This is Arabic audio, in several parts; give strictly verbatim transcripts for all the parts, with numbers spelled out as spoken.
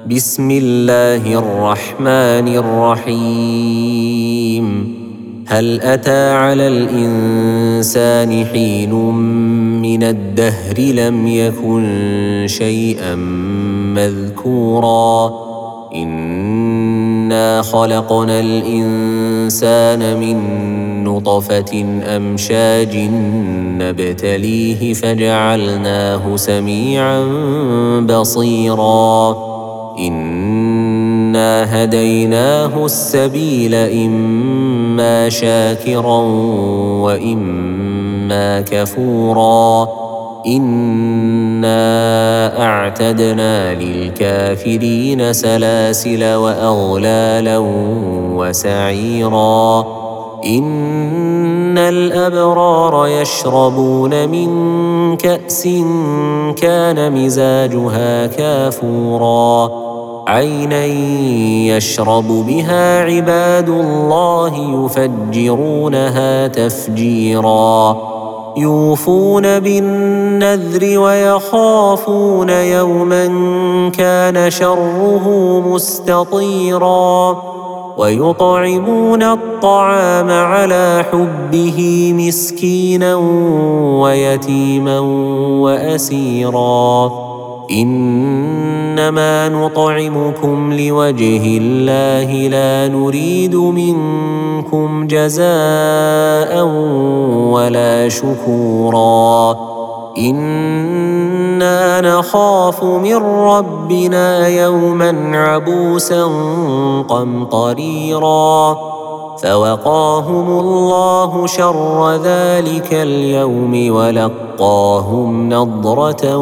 بسم الله الرحمن الرحيم هل أتى على الإنسان حين من الدهر لم يكن شيئا مذكورا إنا خلقنا الإنسان من نطفة أمشاج نبتليه فجعلناه سميعا بصيرا إنا هديناه السبيل إما شاكرا وإما كفورا إنا أعتدنا للكافرين سلاسل وأغلالا وسعيرا إن الأبرار يشربون من كأس كان مزاجها كافورا عينا يشرب بها عباد الله يفجرونها تفجيرا يوفون بالنذر ويخافون يوما كان شره مستطيرا ويطعمون الطعام على حبه مسكينا ويتيما وأسيرا إنما نطعمكم لوجه الله لا نريد منكم جزاء ولا شكورا إنا نخاف من ربنا يوما عبوسا قمطريرا فوقاهم الله شر ذلك اليوم ولقاهم نضرة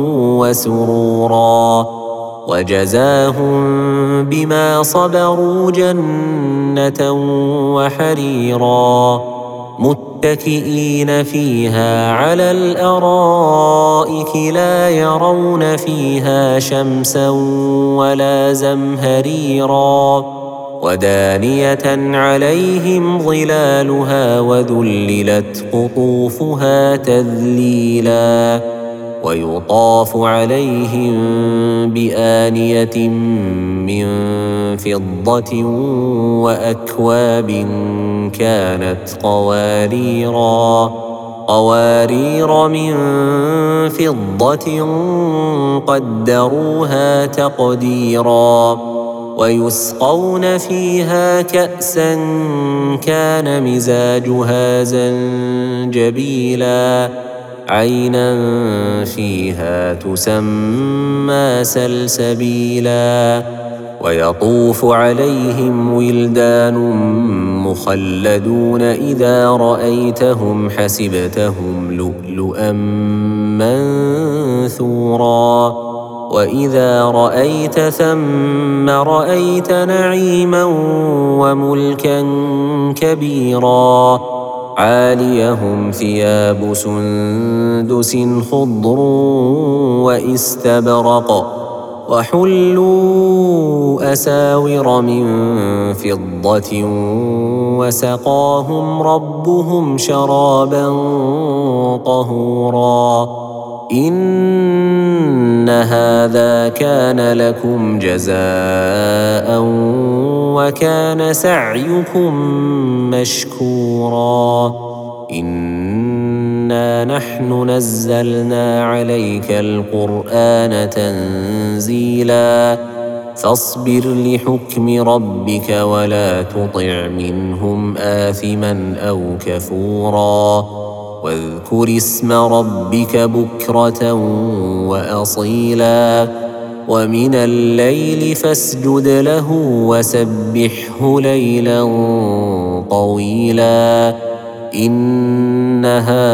وسرورا وجزاهم بما صبروا جنة وحريرا متكئين فيها على الأرائك لا يرون فيها شمسا ولا زمهريرا ودانية عليهم ظلالها وذللت قطوفها تذليلا ويطاف عليهم بآنية من فضة وأكواب كانت قواريرا قوارير من فضة قدروها تقديرا ويسقون فيها كأسا كان مزاجها زنجبيلا عينا فيها تسمى سلسبيلا ويطوف عليهم ولدان مخلدون إذا رأيتهم حسبتهم لؤلؤا منثورا وإذا رأيت ثم رأيت نعيما وملكا كبيرا عاليهم ثياب سندس خضر واستبرق وحلوا أساور من فضة وسقاهم ربهم شرابا طهورا إن هذا كان لكم جزاء وكان سعيكم مشكورا إنا نحن نزلنا عليك القرآن تنزيلا فاصبر لحكم ربك ولا تطع منهم آثما أو كفورا واذكر اسم ربك بكرة وأصيلا ومن الليل فاسجد له وسبحه ليلا طويلا إن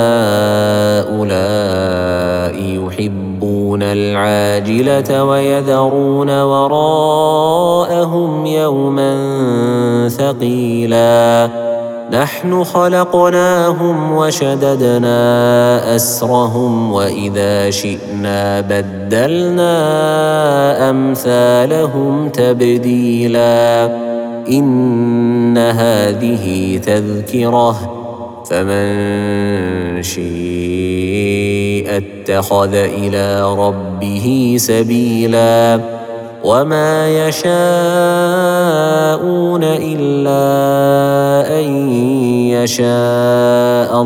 هؤلاء يحبون العاجلة ويذرون وراءهم يوما ثقيلا نحن خلقناهم وشددنا أسرهم وإذا شئنا بدلنا أمثالهم تبديلا إن هذه تذكرة فمن شيء اتخذ إلى ربه سبيلا وما يشاءون إلا أن يشاء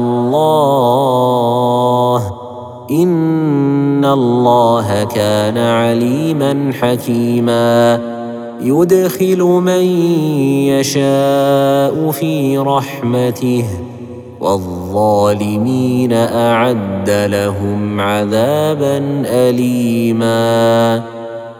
الله إن الله كان عليما حكيما يدخل من يشاء في رحمته والظالمين أعد لهم عذابا أليما.